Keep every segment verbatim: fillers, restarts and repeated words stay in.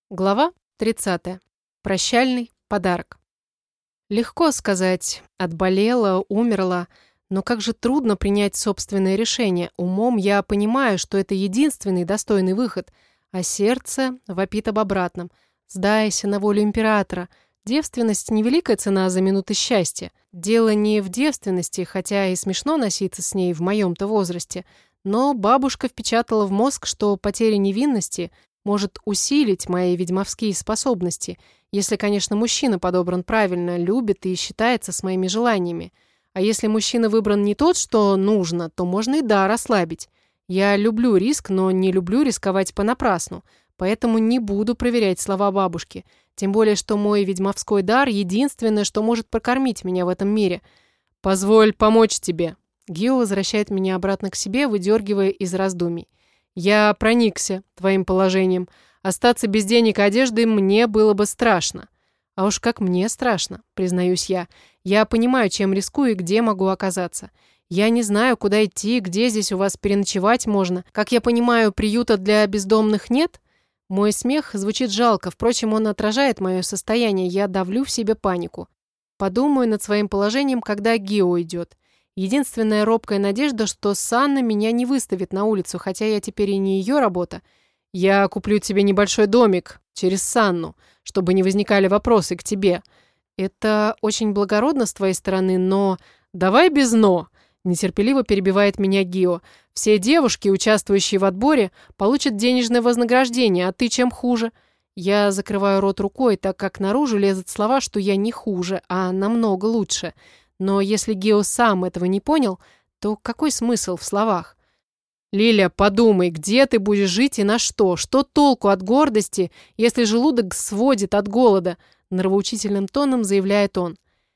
Глава тридцатая. Прощальный подарок. Легко сказать «отболела», «умерла», но как же трудно принять собственное решение. Умом я понимаю, что это единственный достойный выход, а сердце вопит об обратном. Сдайся на волю императора. Девственность – невеликая цена за минуты счастья. Дело не в девственности, хотя и смешно носиться с ней в моем-то возрасте, но бабушка впечатала в мозг, что потеря невинности – может усилить мои ведьмовские способности, если, конечно, мужчина подобран правильно, любит и считается с моими желаниями. А если мужчина выбран не тот, что нужно, то можно и дар ослабить. Я люблю риск, но не люблю рисковать понапрасну, поэтому не буду проверять слова бабушки. Тем более, что мой ведьмовской дар – единственное, что может прокормить меня в этом мире. «Позволь помочь тебе». Гио возвращает меня обратно к себе, выдергивая из раздумий. «Я проникся твоим положением. Остаться без денег и одежды мне было бы страшно». А уж как мне страшно, признаюсь я. Я понимаю, чем рискую и где могу оказаться. Я не знаю, куда идти, где здесь у вас переночевать можно. Как я понимаю, приюта для бездомных нет? Мой смех звучит жалко, впрочем, он отражает мое состояние. Я давлю в себе панику. Подумаю над своим положением, когда Гио идет. Единственная робкая надежда, что Санна меня не выставит на улицу, хотя я теперь и не ее работа. Я куплю тебе небольшой домик через Санну, чтобы не возникали вопросы к тебе. Это очень благородно с твоей стороны, но... Давай без «но», нетерпеливо перебивает меня Гио. Все девушки, участвующие в отборе, получат денежное вознаграждение, а ты чем хуже? Я закрываю рот рукой, так как наружу лезут слова, что я не хуже, а намного лучше. Но если Гио сам этого не понял, то какой смысл в словах? «Лиля, подумай, где ты будешь жить и на что? Что толку от гордости, если желудок сводит от голода?» Нравоучительным тоном заявляет он.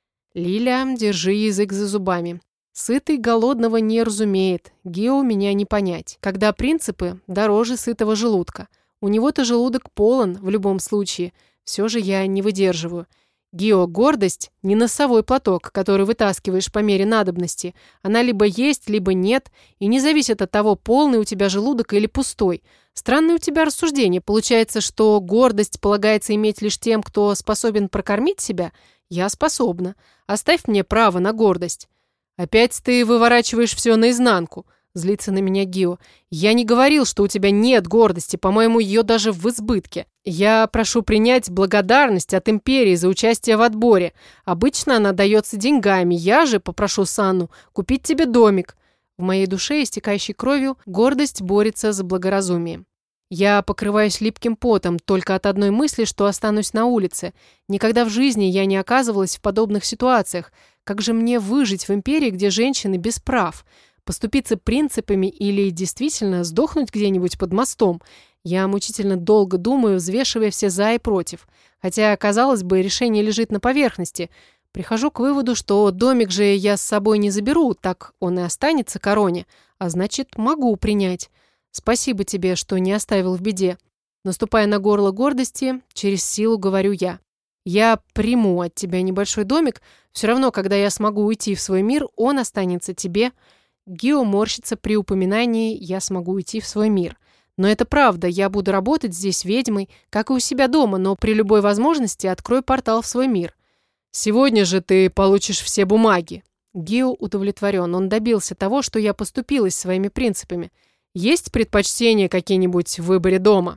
«Лиля, держи язык за зубами. Сытый голодного не разумеет. Гио меня не понять. Когда принципы дороже сытого желудка. У него-то желудок полон в любом случае. Все же я не выдерживаю. Гио, гордость – не носовой платок, который вытаскиваешь по мере надобности. Она либо есть, либо нет, и не зависит от того, полный у тебя желудок или пустой. Странное у тебя рассуждение. Получается, что гордость полагается иметь лишь тем, кто способен прокормить себя? Я способна. Оставь мне право на гордость. Опять ты выворачиваешь все наизнанку. Злится на меня Гио. Я не говорил, что у тебя нет гордости, по-моему, ее даже в избытке. Я прошу принять благодарность от империи за участие в отборе. Обычно она дается деньгами, я же попрошу Санну купить тебе домик. В моей душе, истекающей кровью, гордость борется за благоразумие. Я покрываюсь липким потом только от одной мысли, что останусь на улице. Никогда в жизни я не оказывалась в подобных ситуациях. Как же мне выжить в империи, где женщины без прав? Поступиться принципами или действительно сдохнуть где-нибудь под мостом? Я мучительно долго думаю, взвешивая все «за» и «против». Хотя, казалось бы, решение лежит на поверхности. Прихожу к выводу, что домик же я с собой не заберу, так он и останется короне, а значит, могу принять. Спасибо тебе, что не оставил в беде. Наступая на горло гордости, через силу говорю я. Я приму от тебя небольшой домик, все равно, когда я смогу уйти в свой мир, он останется тебе. Гио морщится при упоминании «я смогу уйти в свой мир». Но это правда, я буду работать здесь ведьмой, как и у себя дома, но при любой возможности открою портал в свой мир. Сегодня же ты получишь все бумаги. Гио удовлетворен, он добился того, что я поступилась своими принципами. Есть предпочтения какие-нибудь в выборе дома?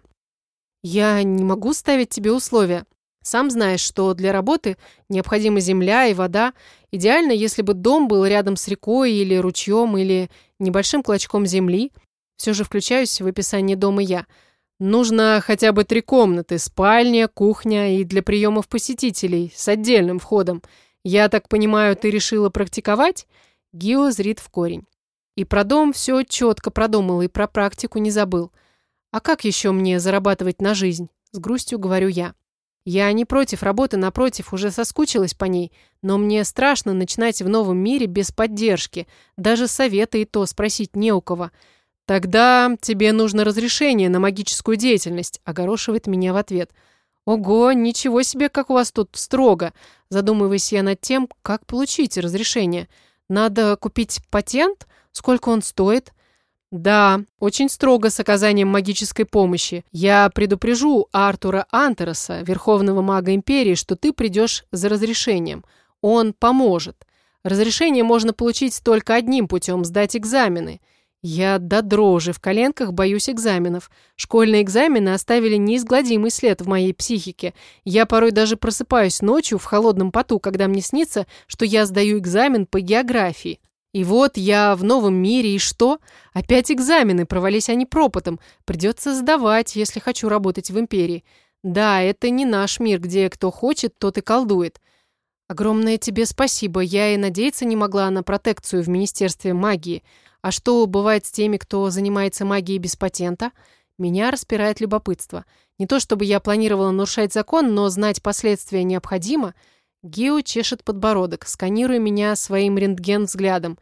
Я не могу ставить тебе условия. Сам знаешь, что для работы необходима земля и вода. Идеально, если бы дом был рядом с рекой или ручьем, или небольшим клочком земли. Все же включаюсь в описание дома я. Нужно хотя бы три комнаты, спальня, кухня и для приемов посетителей с отдельным входом. Я так понимаю, ты решила практиковать? Гио зрит в корень. И про дом все четко продумал, и про практику не забыл. А как еще мне зарабатывать на жизнь? С грустью говорю я. Я не против работы, напротив, уже соскучилась по ней, но мне страшно начинать в новом мире без поддержки. Даже совета и то спросить не у кого. «Тогда тебе нужно разрешение на магическую деятельность», – огорошивает меня в ответ. «Ого, ничего себе, как у вас тут строго!» Задумываюсь я над тем, как получить разрешение. «Надо купить патент? Сколько он стоит?» Да, очень строго с оказанием магической помощи. Я предупрежу Артура Антероса, Верховного мага Империи, что ты придешь за разрешением. Он поможет. Разрешение можно получить только одним путем – сдать экзамены. Я до дрожи в коленках боюсь экзаменов. Школьные экзамены оставили неизгладимый след в моей психике. Я порой даже просыпаюсь ночью в холодном поту, когда мне снится, что я сдаю экзамен по географии. И вот я в новом мире, и что? Опять экзамены, провались они пропотом. Придется сдавать, если хочу работать в Империи. Да, это не наш мир, где кто хочет, тот и колдует. Огромное тебе спасибо. Я и надеяться не могла на протекцию в Министерстве магии. А что бывает с теми, кто занимается магией без патента? Меня распирает любопытство. Не то чтобы я планировала нарушать закон, но знать последствия необходимо. Гио чешет подбородок, сканируя меня своим рентген-взглядом.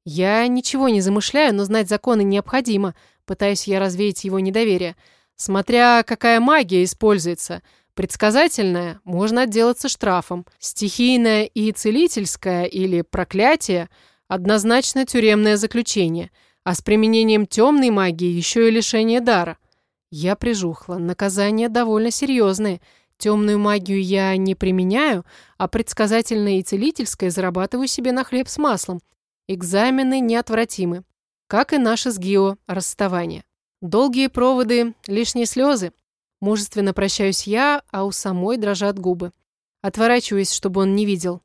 Я ничего не замышляю, но знать законы необходимо. Пытаюсь я развеять его недоверие. Смотря какая магия используется. Предсказательная – можно отделаться штрафом. Стихийная и целительская или проклятие – однозначно тюремное заключение. А с применением темной магии еще и лишение дара. Я прижухла. Наказания довольно серьезные. Темную магию я не применяю, а предсказательное и целительское зарабатываю себе на хлеб с маслом. Экзамены неотвратимы. Как и наше с Гио расставание. Долгие проводы, лишние слезы. Мужественно прощаюсь я, а у самой дрожат губы. Отворачиваюсь, чтобы он не видел.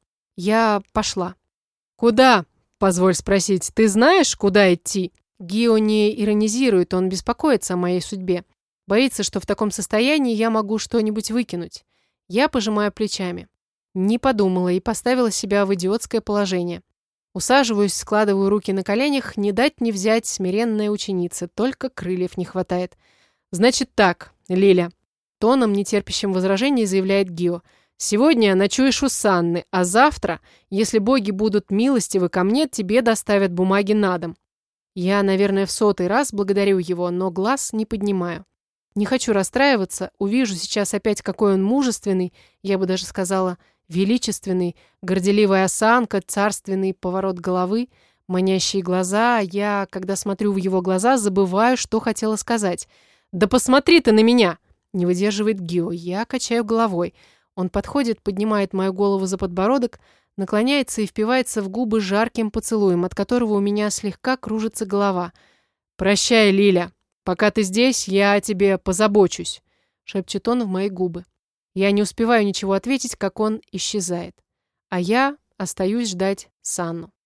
Я пошла. «Куда?» – позволь спросить. «Ты знаешь, куда идти?» Гио не иронизирует, он беспокоится о моей судьбе. Боится, что в таком состоянии я могу что-нибудь выкинуть. Я пожимаю плечами. Не подумала и поставила себя в идиотское положение. Усаживаюсь, складываю руки на коленях, не дать не взять смиренная ученица, только крыльев не хватает. «Значит так, Лиля», — тоном, нетерпящим возражений, заявляет Гио. «Сегодня ночуешь у Санны, а завтра, если боги будут милостивы ко мне, тебе доставят бумаги на дом». Я, наверное, в сотый раз благодарю его, но глаз не поднимаю. Не хочу расстраиваться, увижу сейчас опять, какой он мужественный, я бы даже сказала, величественный, горделивая осанка, царственный поворот головы, манящие глаза. Я, когда смотрю в его глаза, забываю, что хотела сказать. «Да посмотри ты на меня!» Не выдерживает Гио. Я качаю головой. Он подходит, поднимает мою голову за подбородок, наклоняется и впивается в губы жарким поцелуем, от которого у меня слегка кружится голова. «Прощай, Лиля. Пока ты здесь, я о тебе позабочусь», — шепчет он в мои губы. Я не успеваю ничего ответить, как он исчезает. А я остаюсь ждать Санну.